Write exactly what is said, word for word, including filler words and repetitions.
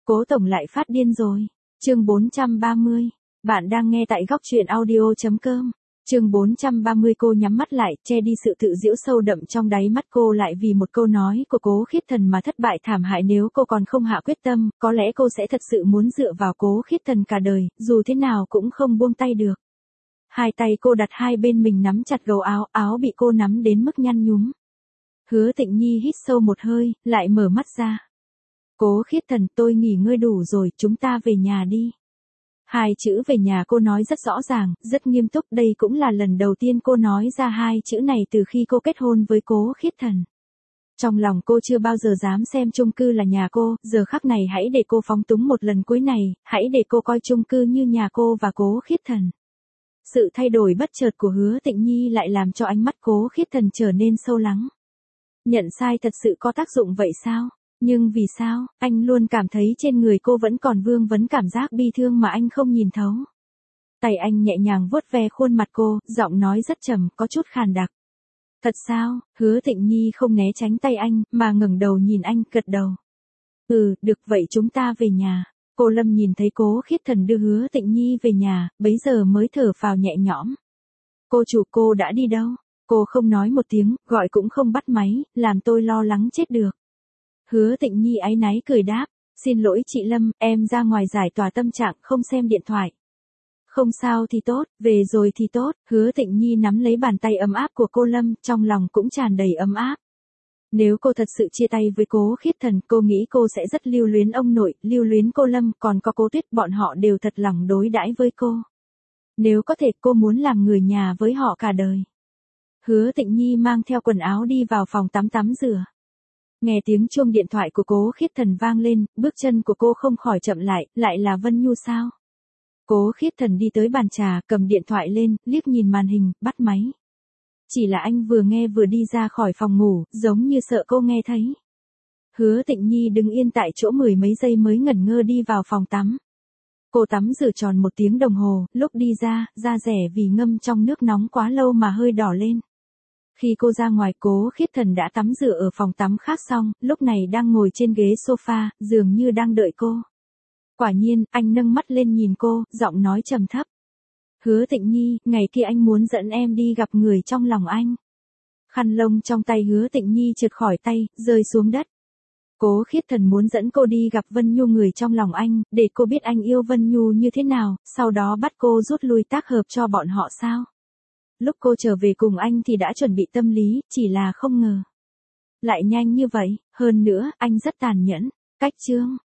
Cố tổng lại phát điên rồi. Chương bốn trăm ba mươi. Bạn đang nghe tại góc truyện audio chấm com. Chương bốn trăm ba mươi. Cô nhắm mắt lại, che đi sự tự giễu sâu đậm trong đáy mắt cô lại vì một câu nói của Cố Khiết Thần mà thất bại thảm hại. Nếu cô còn không hạ quyết tâm, có lẽ cô sẽ thật sự muốn dựa vào Cố Khiết Thần cả đời, dù thế nào cũng không buông tay được. Hai tay cô đặt hai bên mình nắm chặt gấu áo, áo bị cô nắm đến mức nhăn nhúm. Hứa Tịnh Nhi hít sâu một hơi, lại mở mắt ra. Cố Khiết Thần, tôi nghỉ ngơi đủ rồi, chúng ta về nhà đi. Hai chữ về nhà cô nói rất rõ ràng, rất nghiêm túc, đây cũng là lần đầu tiên cô nói ra hai chữ này từ khi cô kết hôn với Cố Khiết Thần. Trong lòng cô chưa bao giờ dám xem chung cư là nhà cô, giờ khắc này hãy để cô phóng túng một lần cuối này, hãy để cô coi chung cư như nhà cô và Cố Khiết Thần. Sự thay đổi bất chợt của Hứa Tịnh Nhi lại làm cho ánh mắt Cố Khiết Thần trở nên sâu lắng. Nhận sai thật sự có tác dụng vậy sao? Nhưng vì sao, anh luôn cảm thấy trên người cô vẫn còn vương vấn cảm giác bi thương mà anh không nhìn thấu. Tay anh nhẹ nhàng vuốt ve khuôn mặt cô, giọng nói rất trầm, có chút khàn đặc. Thật sao? Hứa Tịnh Nhi không né tránh tay anh, mà ngẩng đầu nhìn anh, gật đầu. Ừ, được vậy chúng ta về nhà. Cô Lâm nhìn thấy Cố Khiết Thần đưa Hứa Tịnh Nhi về nhà, bấy giờ mới thở phào nhẹ nhõm. Cô chủ, cô đã đi đâu? Cô không nói một tiếng, gọi cũng không bắt máy, làm tôi lo lắng chết được. Hứa Tịnh Nhi áy náy cười đáp, xin lỗi chị Lâm, em ra ngoài giải tỏa tâm trạng, không xem điện thoại. Không sao thì tốt, về rồi thì tốt. Hứa Tịnh Nhi nắm lấy bàn tay ấm áp của cô Lâm, trong lòng cũng tràn đầy ấm áp. Nếu cô thật sự chia tay với Cố Khiết Thần, cô nghĩ cô sẽ rất lưu luyến ông nội, lưu luyến cô Lâm, còn có Cố Tuyết, bọn họ đều thật lòng đối đãi với cô. Nếu có thể, cô muốn làm người nhà với họ cả đời. Hứa Tịnh Nhi mang theo quần áo đi vào phòng tắm tắm rửa. Nghe tiếng chuông điện thoại của Cố Khiết Thần vang lên, bước chân của cô không khỏi chậm lại, lại là Vân Nhu sao? Cố Khiết Thần đi tới bàn trà, cầm điện thoại lên, liếc nhìn màn hình, bắt máy. Chỉ là anh vừa nghe vừa đi ra khỏi phòng ngủ, giống như sợ cô nghe thấy. Hứa Tịnh Nhi đứng yên tại chỗ mười mấy giây mới ngẩn ngơ đi vào phòng tắm. Cô tắm rửa tròn một tiếng đồng hồ, lúc đi ra, da rẻ vì ngâm trong nước nóng quá lâu mà hơi đỏ lên. Khi cô ra ngoài, Cố Khiết Thần đã tắm rửa ở phòng tắm khác xong, lúc này đang ngồi trên ghế sofa, dường như đang đợi cô. Quả nhiên, anh nâng mắt lên nhìn cô, giọng nói trầm thấp. Hứa Tịnh Nhi, ngày kia anh muốn dẫn em đi gặp người trong lòng anh. Khăn lông trong tay Hứa Tịnh Nhi trượt khỏi tay, rơi xuống đất. Cố Khiết Thần muốn dẫn cô đi gặp Vân Nhu, người trong lòng anh, để cô biết anh yêu Vân Nhu như thế nào, sau đó bắt cô rút lui tác hợp cho bọn họ sao? Lúc cô trở về cùng anh thì đã chuẩn bị tâm lý, chỉ là không ngờ. Lại nhanh như vậy, hơn nữa, anh rất tàn nhẫn. Cách chương.